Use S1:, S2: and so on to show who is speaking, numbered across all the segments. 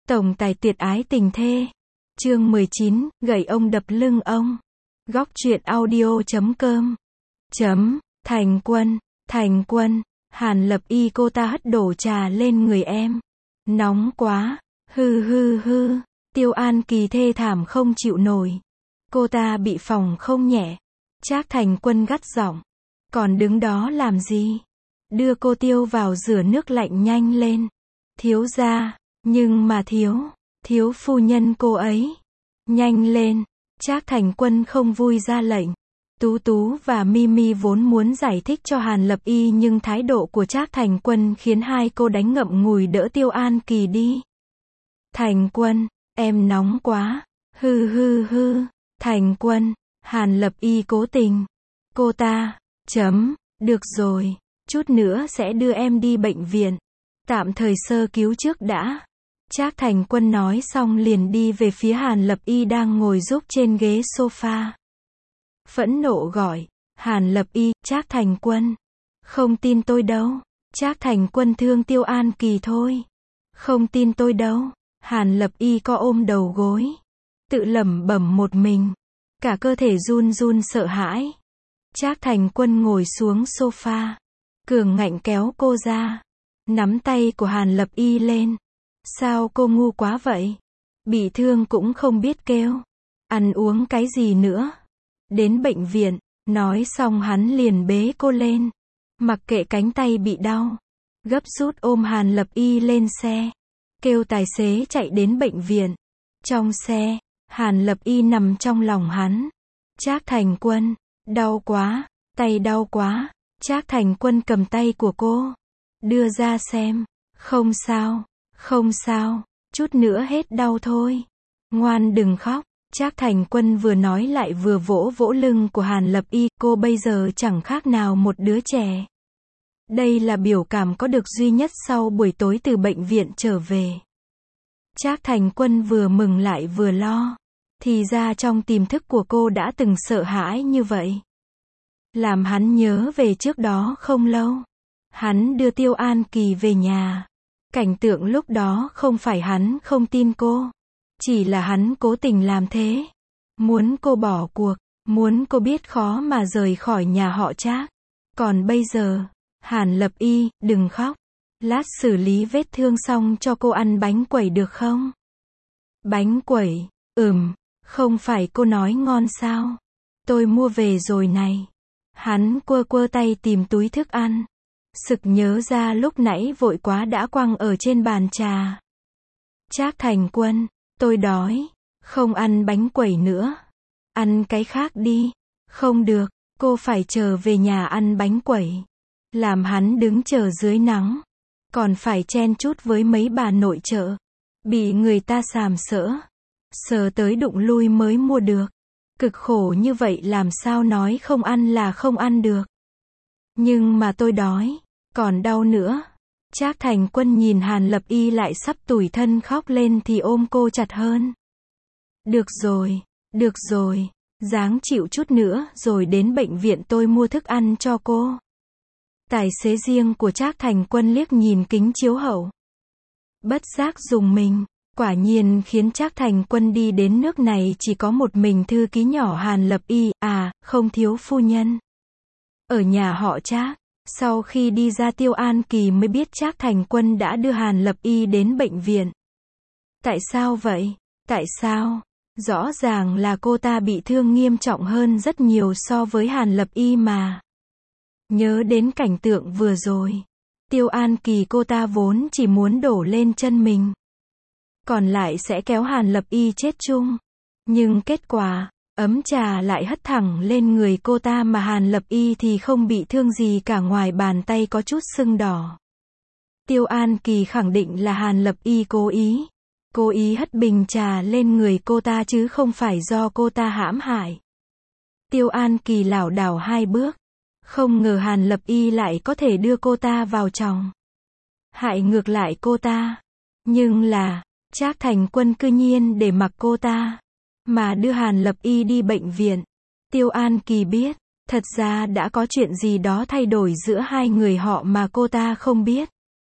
S1: Tổng tài tuyệt ái tình thê. Chương 19, gậy ông đập lưng ông. Góc truyện audio.com. Thành Quân. Hàn Lập Y cô ta hất đổ trà lên người em. Nóng quá. Hư. Tiêu An Kỳ thê thảm không chịu nổi. Cô ta bị phỏng không nhẹ. Trác Thành Quân gắt giọng. Còn đứng đó làm gì? Đưa cô Tiêu vào rửa nước lạnh nhanh lên. Thiếu gia. Nhưng mà thiếu phu nhân cô ấy. Nhanh lên. Trác Thành Quân không vui ra lệnh. Tú Tú và Mimi vốn muốn giải thích cho Hàn Lập Y nhưng thái độ của Trác Thành Quân khiến hai cô đánh ngậm ngùi đỡ Tiêu An Kỳ đi. Thành Quân, em nóng quá. Hư. Thành Quân, Hàn Lập Y cố tình. Cô ta, được rồi, chút nữa sẽ đưa em đi bệnh viện. Tạm thời sơ cứu trước đã. Trác Thành Quân nói xong liền đi về phía Hàn Lập Y đang ngồi giúp trên ghế sofa. Phẫn nộ gọi, Hàn Lập Y, Trác Thành Quân. Không tin tôi đâu. Trác Thành Quân thương Tiêu An Kỳ thôi. Không tin tôi đâu. Hàn Lập Y co ôm đầu gối. Tự lẩm bẩm một mình. Cả cơ thể run sợ hãi. Trác Thành Quân ngồi xuống sofa. Cường ngạnh kéo cô ra. Nắm tay của Hàn Lập Y lên. Sao cô ngu quá vậy? Bị thương cũng không biết kêu. Ăn uống cái gì nữa? Đến bệnh viện. Nói xong hắn liền bế cô lên. Mặc kệ cánh tay bị đau. Gấp rút ôm Hàn Lập Y lên xe. Kêu tài xế chạy đến bệnh viện. Trong xe, Hàn Lập Y nằm trong lòng hắn. Trác Thành Quân, đau quá, tay đau quá. Trác Thành Quân cầm tay của cô. Đưa ra xem. Không sao, chút nữa hết đau thôi. Ngoan đừng khóc. Trác Thành Quân vừa nói lại vừa vỗ lưng của Hàn Lập Y, cô bây giờ chẳng khác nào một đứa trẻ. Đây là biểu cảm có được duy nhất sau buổi tối từ bệnh viện trở về. Trác Thành Quân vừa mừng lại vừa lo. Thì ra trong tiềm thức của cô đã từng sợ hãi như vậy. Làm hắn nhớ về trước đó không lâu. Hắn đưa Tiêu An Kỳ về nhà. Cảnh tượng lúc đó không phải hắn không tin cô. Chỉ là hắn cố tình làm thế. Muốn cô bỏ cuộc. Muốn cô biết khó mà rời khỏi nhà họ Trác. Còn bây giờ, Hàn Lập Y, đừng khóc. Lát xử lý vết thương xong cho cô ăn bánh quẩy được không? Bánh quẩy, không phải cô nói ngon sao? Tôi mua về rồi này. Hắn quơ tay tìm túi thức ăn. Sực nhớ ra lúc nãy vội quá đã quăng ở trên bàn trà. Trác Thành Quân, tôi đói. Không ăn bánh quẩy nữa. Ăn cái khác đi. Không được, cô phải chờ về nhà ăn bánh quẩy. Làm hắn đứng chờ dưới nắng. Còn phải chen chút với mấy bà nội trợ. Bị người ta sàm sỡ. Sờ tới đụng lui mới mua được. Cực khổ như vậy làm sao nói không ăn là không ăn được. Nhưng mà tôi đói. Còn đau nữa. Trác Thành Quân nhìn Hàn Lập Y lại sắp tủi thân khóc lên thì ôm cô chặt hơn. Được rồi. Ráng chịu chút nữa rồi đến bệnh viện tôi mua thức ăn cho cô. Tài xế riêng của Trác Thành Quân liếc nhìn kính chiếu hậu. Bất giác dùng mình. Quả nhiên khiến Trác Thành Quân đi đến nước này chỉ có một mình thư ký nhỏ Hàn Lập Y, không thiếu phu nhân. Ở nhà họ Trác, sau khi đi ra Tiêu An Kỳ mới biết Trác Thành Quân đã đưa Hàn Lập Y đến bệnh viện. Tại sao vậy? Tại sao? Rõ ràng là cô ta bị thương nghiêm trọng hơn rất nhiều so với Hàn Lập Y mà. Nhớ đến cảnh tượng vừa rồi. Tiêu An Kỳ cô ta vốn chỉ muốn đổ lên chân mình. Còn lại sẽ kéo Hàn Lập Y chết chung. Nhưng kết quả, ấm trà lại hất thẳng lên người cô ta mà Hàn Lập Y thì không bị thương gì cả ngoài bàn tay có chút sưng đỏ. Tiêu An Kỳ khẳng định là Hàn Lập Y cố ý hất bình trà lên người cô ta chứ không phải do cô ta hãm hại. Tiêu An Kỳ lảo đảo 2 bước. Không ngờ Hàn Lập Y lại có thể đưa cô ta vào chồng. Hại ngược lại cô ta. Nhưng là, Trác Thành Quân cư nhiên để mặc cô ta. Mà đưa Hàn Lập Y đi bệnh viện. Tiêu An Kỳ biết, thật ra đã có chuyện gì đó thay đổi giữa hai người họ mà cô ta không biết.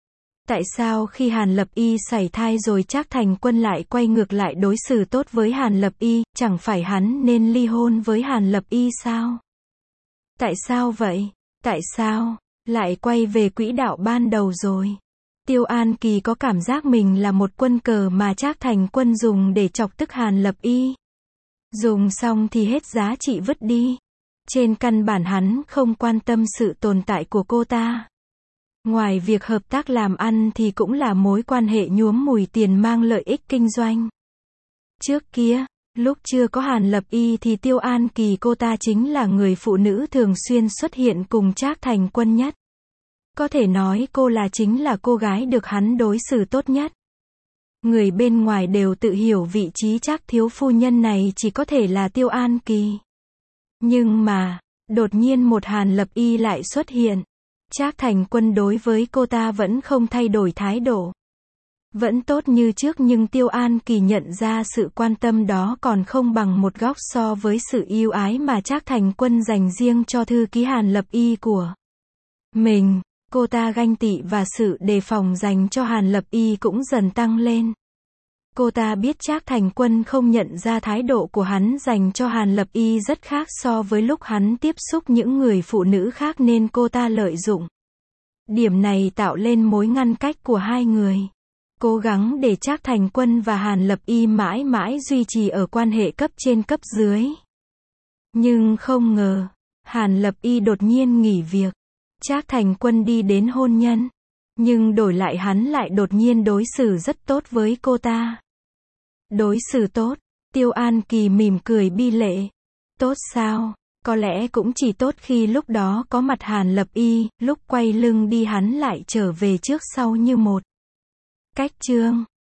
S1: Tại sao khi Hàn Lập Y sảy thai rồi Trác Thành Quân lại quay ngược lại đối xử tốt với Hàn Lập Y, chẳng phải hắn nên ly hôn với Hàn Lập Y sao? Tại sao vậy? Tại sao lại quay về quỹ đạo ban đầu rồi? Tiêu An Kỳ có cảm giác mình là một quân cờ mà Trác Thành Quân dùng để chọc tức Hàn Lập Y. Dùng xong thì hết giá trị vứt đi. Trên căn bản hắn không quan tâm sự tồn tại của cô ta. Ngoài việc hợp tác làm ăn thì cũng là mối quan hệ nhuốm mùi tiền mang lợi ích kinh doanh. Trước kia, lúc chưa có Hàn Lập Y thì Tiêu An Kỳ cô ta chính là người phụ nữ thường xuyên xuất hiện cùng Trác Thành Quân nhất. Có thể nói cô chính là cô gái được hắn đối xử tốt nhất. Người bên ngoài đều tự hiểu vị trí Trác thiếu phu nhân này chỉ có thể là Tiêu An Kỳ. Nhưng mà, đột nhiên một Hàn Lập Y lại xuất hiện. Trác Thành Quân đối với cô ta vẫn không thay đổi thái độ. Vẫn tốt như trước, nhưng Tiêu An Kỳ nhận ra sự quan tâm đó còn không bằng một góc so với sự yêu ái mà Trác Thành Quân dành riêng cho thư ký Hàn Lập Y của mình. Cô ta ganh tị và sự đề phòng dành cho Hàn Lập Y cũng dần tăng lên. Cô ta biết Trác Thành Quân không nhận ra thái độ của hắn dành cho Hàn Lập Y rất khác so với lúc hắn tiếp xúc những người phụ nữ khác nên cô ta lợi dụng điểm này tạo lên mối ngăn cách của hai người. Cố gắng để Trác Thành Quân và Hàn Lập Y mãi mãi duy trì ở quan hệ cấp trên cấp dưới. Nhưng không ngờ, Hàn Lập Y đột nhiên nghỉ việc. Trác Thành Quân đi đến hôn nhân. Nhưng đổi lại hắn lại đột nhiên đối xử rất tốt với cô ta. Đối xử tốt, Tiêu An Kỳ mỉm cười bi lệ. Tốt sao? Có lẽ cũng chỉ tốt khi lúc đó có mặt Hàn Lập Y, lúc quay lưng đi hắn lại trở về trước sau như một. Cách chương